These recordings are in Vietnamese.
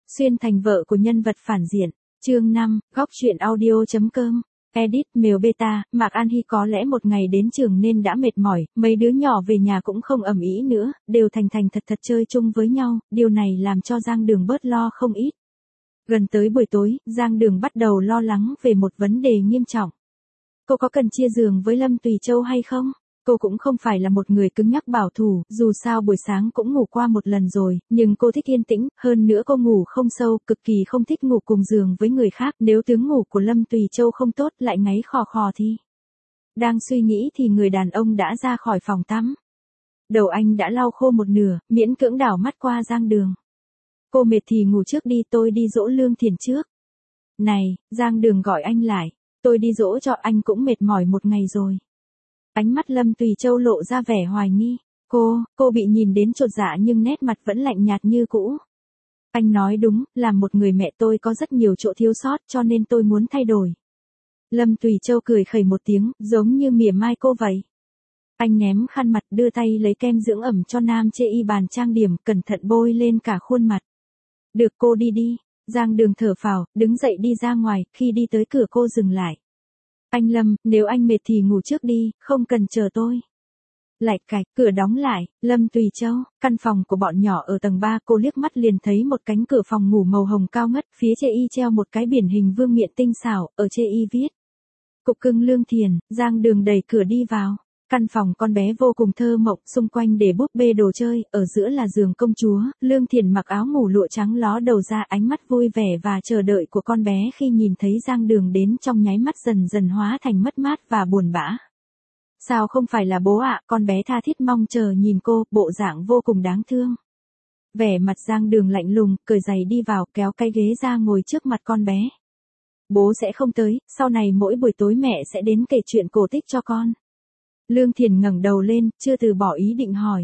Xuyên thành vợ của nhân vật phản diện. Chương 5, góc truyện audio.com. Edit Mèo Beta, Mạc An Hy có lẽ một ngày đến trường nên đã mệt mỏi, mấy đứa nhỏ về nhà cũng không ầm ĩ nữa, đều thành thành thật thật chơi chung với nhau, điều này làm cho Giang Đường bớt lo không ít. Gần tới buổi tối, Giang Đường bắt đầu lo lắng về một vấn đề nghiêm trọng. Cô có cần chia giường với Lâm Tùy Châu hay không? Cô cũng không phải là một người cứng nhắc bảo thủ, dù sao buổi sáng cũng ngủ qua một lần rồi, nhưng cô thích yên tĩnh, hơn nữa cô ngủ không sâu, cực kỳ không thích ngủ cùng giường với người khác, nếu tiếng ngủ của Lâm Tùy Châu không tốt lại ngáy khò khò thì. Đang suy nghĩ thì người đàn ông đã ra khỏi phòng tắm. Đầu anh đã lau khô một nửa, miễn cưỡng đảo mắt qua Giang Đường. Cô mệt thì ngủ trước đi, tôi đi dỗ Lương Thiền trước. Này, Giang Đường gọi anh lại, tôi đi dỗ cho anh cũng mệt mỏi một ngày rồi. Ánh mắt Lâm Tùy Châu lộ ra vẻ hoài nghi. Cô bị nhìn đến chột dạ nhưng nét mặt vẫn lạnh nhạt như cũ. Anh nói đúng, làm một người mẹ tôi có rất nhiều chỗ thiếu sót cho nên tôi muốn thay đổi. Lâm Tùy Châu cười khẩy một tiếng, giống như mỉa mai cô vậy. Anh ném khăn mặt đưa tay lấy kem dưỡng ẩm cho nam chê y bàn trang điểm, cẩn thận bôi lên cả khuôn mặt. Được, cô đi đi. Giang Đường thở phào, đứng dậy đi ra ngoài, khi đi tới cửa cô dừng lại. Anh Lâm, nếu anh mệt thì ngủ trước đi, không cần chờ tôi. Lạch cạch, cửa đóng lại, Lâm Tùy Châu, căn phòng của bọn nhỏ ở tầng 3, cô liếc mắt liền thấy một cánh cửa phòng ngủ màu hồng cao ngất, phía chê y treo một cái biển hình vương miện tinh xảo, ở chê y viết. Cục cưng Lương Thiền. Giang Đường đẩy cửa đi vào. Căn phòng con bé vô cùng thơ mộng, xung quanh để búp bê đồ chơi, ở giữa là giường công chúa, Lương Thiền mặc áo ngủ lụa trắng ló đầu ra, ánh mắt vui vẻ và chờ đợi của con bé khi nhìn thấy Giang Đường đến trong nháy mắt dần dần hóa thành mất mát và buồn bã. Sao không phải là bố ạ, con bé tha thiết mong chờ nhìn cô, bộ dạng vô cùng đáng thương. Vẻ mặt Giang Đường lạnh lùng, cởi giày đi vào, kéo cái ghế ra ngồi trước mặt con bé. Bố sẽ không tới, sau này mỗi buổi tối mẹ sẽ đến kể chuyện cổ tích cho con. Lương Thiền ngẩng đầu lên, chưa từ bỏ ý định hỏi.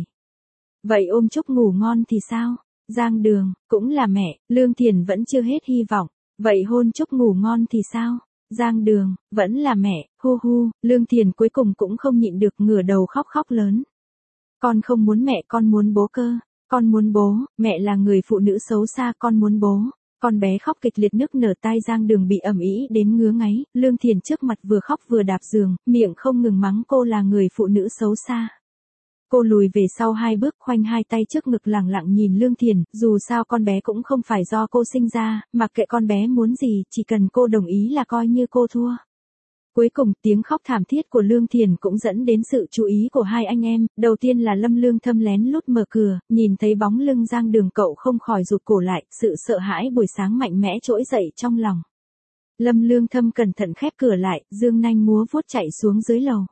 Vậy ôm chúc ngủ ngon thì sao? Giang Đường, cũng là mẹ, Lương Thiền vẫn chưa hết hy vọng. Vậy hôn chúc ngủ ngon thì sao? Giang Đường, vẫn là mẹ, hu hu, Lương Thiền cuối cùng cũng không nhịn được ngửa đầu khóc lớn. Con không muốn mẹ, con muốn bố cơ. Con muốn bố, mẹ là người phụ nữ xấu xa, con muốn bố. Con bé khóc kịch liệt nức nở, tai Giang Đường bị ầm ĩ đến ngứa ngáy, Lương Thiền trước mặt vừa khóc vừa đạp giường, miệng không ngừng mắng cô là người phụ nữ xấu xa. Cô lùi về sau 2 bước, khoanh 2 tay trước ngực lẳng lặng nhìn Lương Thiền, dù sao con bé cũng không phải do cô sinh ra, mặc kệ con bé muốn gì, chỉ cần cô đồng ý là coi như cô thua. Cuối cùng, tiếng khóc thảm thiết của Lương Thiền cũng dẫn đến sự chú ý của hai anh em, đầu tiên là Lâm Lương Thâm lén lút mở cửa, nhìn thấy bóng lưng Giang Đường cậu không khỏi rụt cổ lại, sự sợ hãi buổi sáng mạnh mẽ trỗi dậy trong lòng. Lâm Lương Thâm cẩn thận khép cửa lại, dương nanh múa vuốt chạy xuống dưới lầu.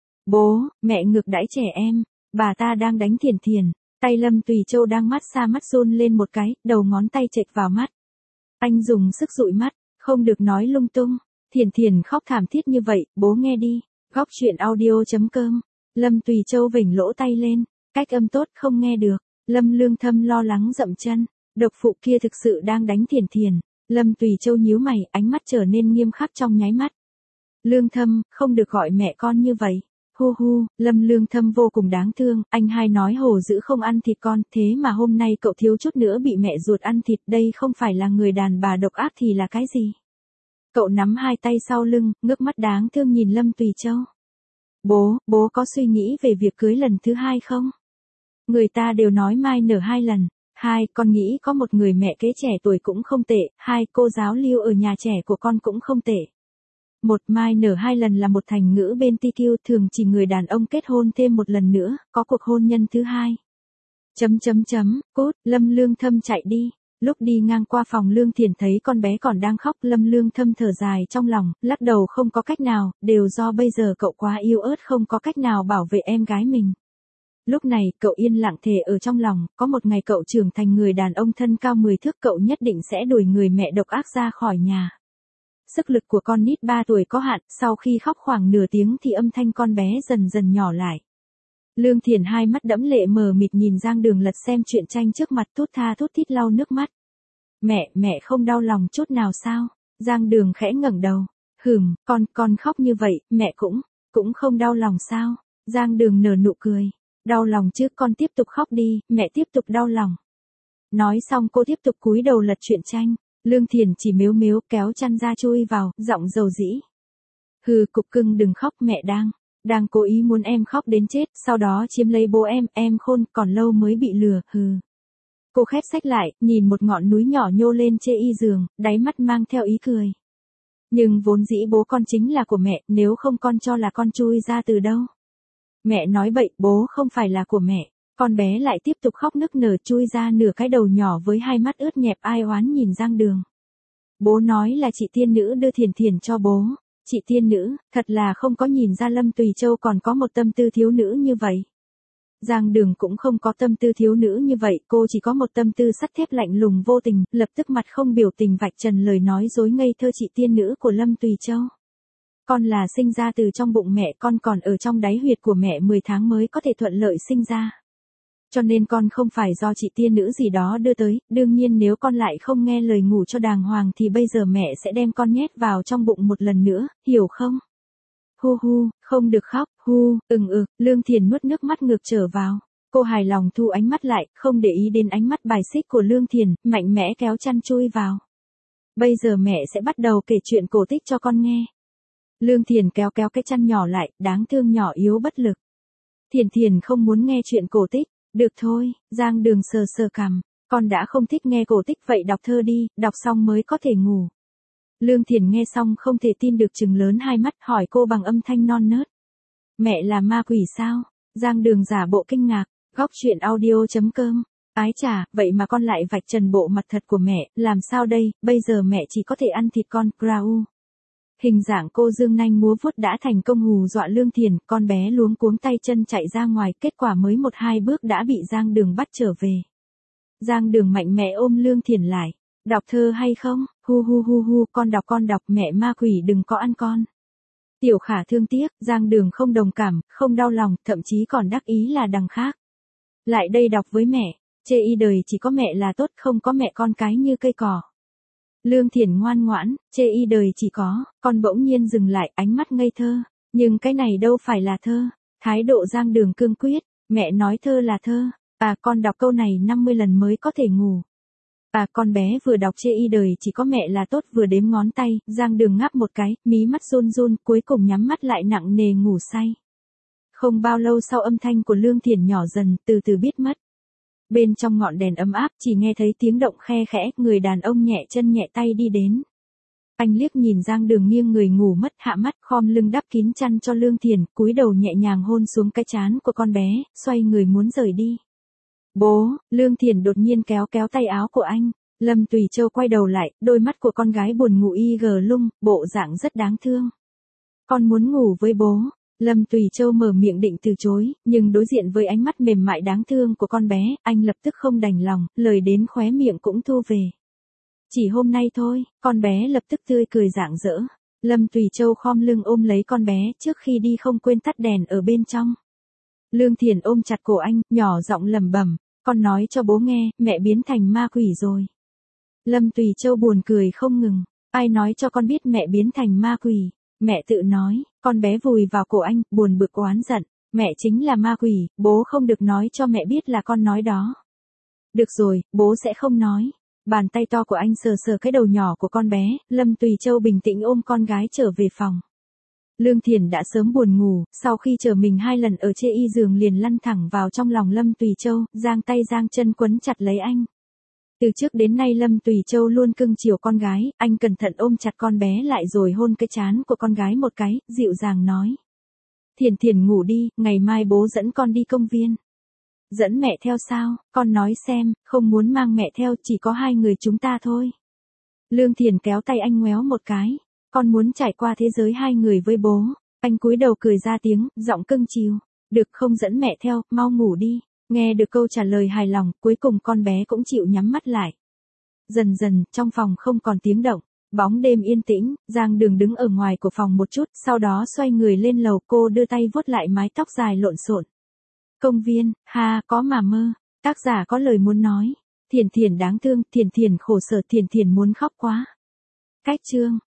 Bố, mẹ ngược đãi trẻ em, bà ta đang đánh Thiền Thiền, tay Lâm Tùy Châu đang mát xa mắt run lên một cái, đầu ngón tay chệch vào mắt. Anh dùng sức dụi mắt, không được nói lung tung. Thiền Thiền khóc thảm thiết như vậy, bố nghe đi. Góc truyện audio.com. Lâm Tùy Châu vểnh lỗ tay lên, cách âm tốt không nghe được. Lâm Lương Thâm lo lắng dậm chân, độc phụ kia thực sự đang đánh Thiền Thiền. Lâm Tùy Châu nhíu mày, ánh mắt trở nên nghiêm khắc trong nháy mắt. Lương Thâm, không được gọi mẹ con như vậy. Hu hu, Lâm Lương Thâm vô cùng đáng thương, anh hai nói hồ dữ không ăn thịt con, thế mà hôm nay cậu thiếu chút nữa bị mẹ ruột ăn thịt, đây không phải là người đàn bà độc ác thì là cái gì? Cậu nắm 2 tay sau lưng, ngước mắt đáng thương nhìn Lâm Tùy Châu. Bố có suy nghĩ về việc cưới lần thứ 2 không? Người ta đều nói mai nở 2 lần. 2, con nghĩ có một người mẹ kế trẻ tuổi cũng không tệ. 2, cô giáo lưu ở nhà trẻ của con cũng không tệ. 1, mai nở 2 lần là một thành ngữ bên TQ, thường chỉ người đàn ông kết hôn thêm một lần nữa, có cuộc hôn nhân thứ 2. Cút, Lâm Lương Thâm chạy đi. Lúc đi ngang qua phòng Lương Thiền thấy con bé còn đang khóc, Lâm Lương Thâm thở dài trong lòng, lắc đầu không có cách nào, đều do bây giờ cậu quá yếu ớt không có cách nào bảo vệ em gái mình. Lúc này, cậu yên lặng thề ở trong lòng, có một ngày cậu trưởng thành người đàn ông thân cao 10 thước, cậu nhất định sẽ đuổi người mẹ độc ác ra khỏi nhà. Sức lực của con nít 3 tuổi có hạn, sau khi khóc khoảng nửa tiếng thì âm thanh con bé dần dần nhỏ lại. Lương Thiền hai mắt đẫm lệ mờ mịt nhìn Giang Đường lật xem truyện tranh trước mặt, thút tha thút thít lau nước mắt. Mẹ không đau lòng chút nào sao? Giang Đường khẽ ngẩng đầu. Con khóc như vậy, mẹ cũng không đau lòng sao? Giang Đường nở nụ cười. Đau lòng chứ, con tiếp tục khóc đi, mẹ tiếp tục đau lòng. Nói xong cô tiếp tục cúi đầu lật truyện tranh. Lương Thiền chỉ mếu mếu kéo chăn ra chui vào, giọng dầu dĩ. Hừ, cục cưng đừng khóc, mẹ đang cố ý muốn em khóc đến chết, sau đó chiếm lấy bố em khôn, còn lâu mới bị lừa, hừ. Cô khép sách lại, nhìn một ngọn núi nhỏ nhô lên chê y giường, đáy mắt mang theo ý cười. Nhưng vốn dĩ bố con chính là của mẹ, nếu không con cho là con chui ra từ đâu. Mẹ nói bậy, bố không phải là của mẹ. Con bé lại tiếp tục khóc nức nở chui ra nửa cái đầu nhỏ với hai mắt ướt nhẹp ai oán nhìn Giang Đường. Bố nói là chị tiên nữ đưa Thiền Thiền cho bố. Chị tiên nữ, thật là không có nhìn ra Lâm Tùy Châu còn có một tâm tư thiếu nữ như vậy. Giang Đường cũng không có tâm tư thiếu nữ như vậy, cô chỉ có một tâm tư sắt thép lạnh lùng vô tình, lập tức mặt không biểu tình vạch trần lời nói dối ngây thơ chị tiên nữ của Lâm Tùy Châu. Con là sinh ra từ trong bụng mẹ, con còn ở trong đáy huyệt của mẹ 10 tháng mới có thể thuận lợi sinh ra. Cho nên con không phải do chị tiên nữ gì đó đưa tới, đương nhiên nếu con lại không nghe lời ngủ cho đàng hoàng thì bây giờ mẹ sẽ đem con nhét vào trong bụng một lần nữa, hiểu không? Hu hu, không được khóc, Lương Thiền nuốt nước mắt ngược trở vào. Cô hài lòng thu ánh mắt lại, không để ý đến ánh mắt bài xích của Lương Thiền, mạnh mẽ kéo chăn chui vào. Bây giờ mẹ sẽ bắt đầu kể chuyện cổ tích cho con nghe. Lương Thiền kéo cái chăn nhỏ lại, đáng thương nhỏ yếu bất lực. Thiền không muốn nghe chuyện cổ tích. Được thôi, Giang Đường sờ sờ cằm, con đã không thích nghe cổ tích vậy đọc thơ đi, đọc xong mới có thể ngủ. Lương Thiền nghe xong không thể tin được trừng lớn hai mắt hỏi cô bằng âm thanh non nớt. Mẹ là ma quỷ sao? Giang Đường giả bộ kinh ngạc, góc truyện audio.com. Ái chà, vậy mà con lại vạch trần bộ mặt thật của mẹ, làm sao đây, bây giờ mẹ chỉ có thể ăn thịt con, Grau. Hình dạng cô dương nanh múa vuốt đã thành công hù dọa Lương Thiền, con bé luống cuống tay chân chạy ra ngoài, kết quả mới 1-2 bước đã bị Giang Đường bắt trở về. Giang Đường mạnh mẽ ôm Lương Thiền lại, đọc thơ hay không, hu, con đọc, mẹ ma quỷ đừng có ăn con. Tiểu Khả thương tiếc, Giang Đường không đồng cảm, không đau lòng, thậm chí còn đắc ý là đằng khác. Lại đây đọc với mẹ, chê y đời chỉ có mẹ là tốt, không có mẹ con cái như cây cỏ. Lương Thiền ngoan ngoãn, chê y đời chỉ có, con bỗng nhiên dừng lại, ánh mắt ngây thơ, nhưng cái này đâu phải là thơ. Thái độ Giang Đường cương quyết, mẹ nói thơ là thơ, con đọc câu này 50 lần mới có thể ngủ. Con bé vừa đọc chê y đời chỉ có mẹ là tốt vừa đếm ngón tay, Giang Đường ngáp một cái, mí mắt run run, cuối cùng nhắm mắt lại nặng nề ngủ say. Không bao lâu sau âm thanh của Lương Thiền nhỏ dần, từ từ biết mất. Bên trong ngọn đèn ấm áp chỉ nghe thấy tiếng động khe khẽ, người đàn ông nhẹ chân nhẹ tay đi đến. Anh liếc nhìn Giang Đường nghiêng người ngủ mất, hạ mắt khom lưng đắp kín chăn cho Lương Thiền, cúi đầu nhẹ nhàng hôn xuống cái trán của con bé, xoay người muốn rời đi. Bố, Lương Thiền đột nhiên kéo tay áo của anh. Lâm Tùy Châu quay đầu lại, đôi mắt của con gái buồn ngủ y gờ lung, bộ dạng rất đáng thương. Con muốn ngủ với bố. Lâm Tùy Châu mở miệng định từ chối, nhưng đối diện với ánh mắt mềm mại đáng thương của con bé, anh lập tức không đành lòng, lời đến khóe miệng cũng thu về. Chỉ hôm nay thôi, con bé lập tức tươi cười rạng rỡ. Lâm Tùy Châu khom lưng ôm lấy con bé, trước khi đi không quên tắt đèn ở bên trong. Lương Thiền ôm chặt cổ anh, nhỏ giọng lẩm bẩm, con nói cho bố nghe, mẹ biến thành ma quỷ rồi. Lâm Tùy Châu buồn cười không ngừng, ai nói cho con biết mẹ biến thành ma quỷ? Mẹ tự nói, con bé vùi vào cổ anh, buồn bực oán giận, mẹ chính là ma quỷ, bố không được nói cho mẹ biết là con nói đó. Được rồi, bố sẽ không nói. Bàn tay to của anh sờ sờ cái đầu nhỏ của con bé, Lâm Tùy Châu bình tĩnh ôm con gái trở về phòng. Lương Thiền đã sớm buồn ngủ, sau khi chờ mình 2 lần ở chê y giường liền lăn thẳng vào trong lòng Lâm Tùy Châu, giang tay giang chân quấn chặt lấy anh. Từ trước đến nay Lâm Tùy Châu luôn cưng chiều con gái, anh cẩn thận ôm chặt con bé lại rồi hôn cái trán của con gái một cái, dịu dàng nói. Thiền ngủ đi, ngày mai bố dẫn con đi công viên. Dẫn mẹ theo sao, con nói xem, không muốn mang mẹ theo, chỉ có 2 người chúng ta thôi. Lương Thiền kéo tay anh ngoéo một cái, con muốn trải qua thế giới 2 người với bố. Anh cúi đầu cười ra tiếng, giọng cưng chiều. Được không dẫn mẹ theo, mau ngủ đi. Nghe được câu trả lời hài lòng, cuối cùng con bé cũng chịu nhắm mắt lại. Dần dần, trong phòng không còn tiếng động. Bóng đêm yên tĩnh, Giang Đường đứng ở ngoài của phòng một chút, sau đó xoay người lên lầu, cô đưa tay vuốt lại mái tóc dài lộn xộn. Công viên, có mà mơ. Tác giả có lời muốn nói. Thiền đáng thương, Thiền khổ sở, Thiền muốn khóc quá. Cách chương.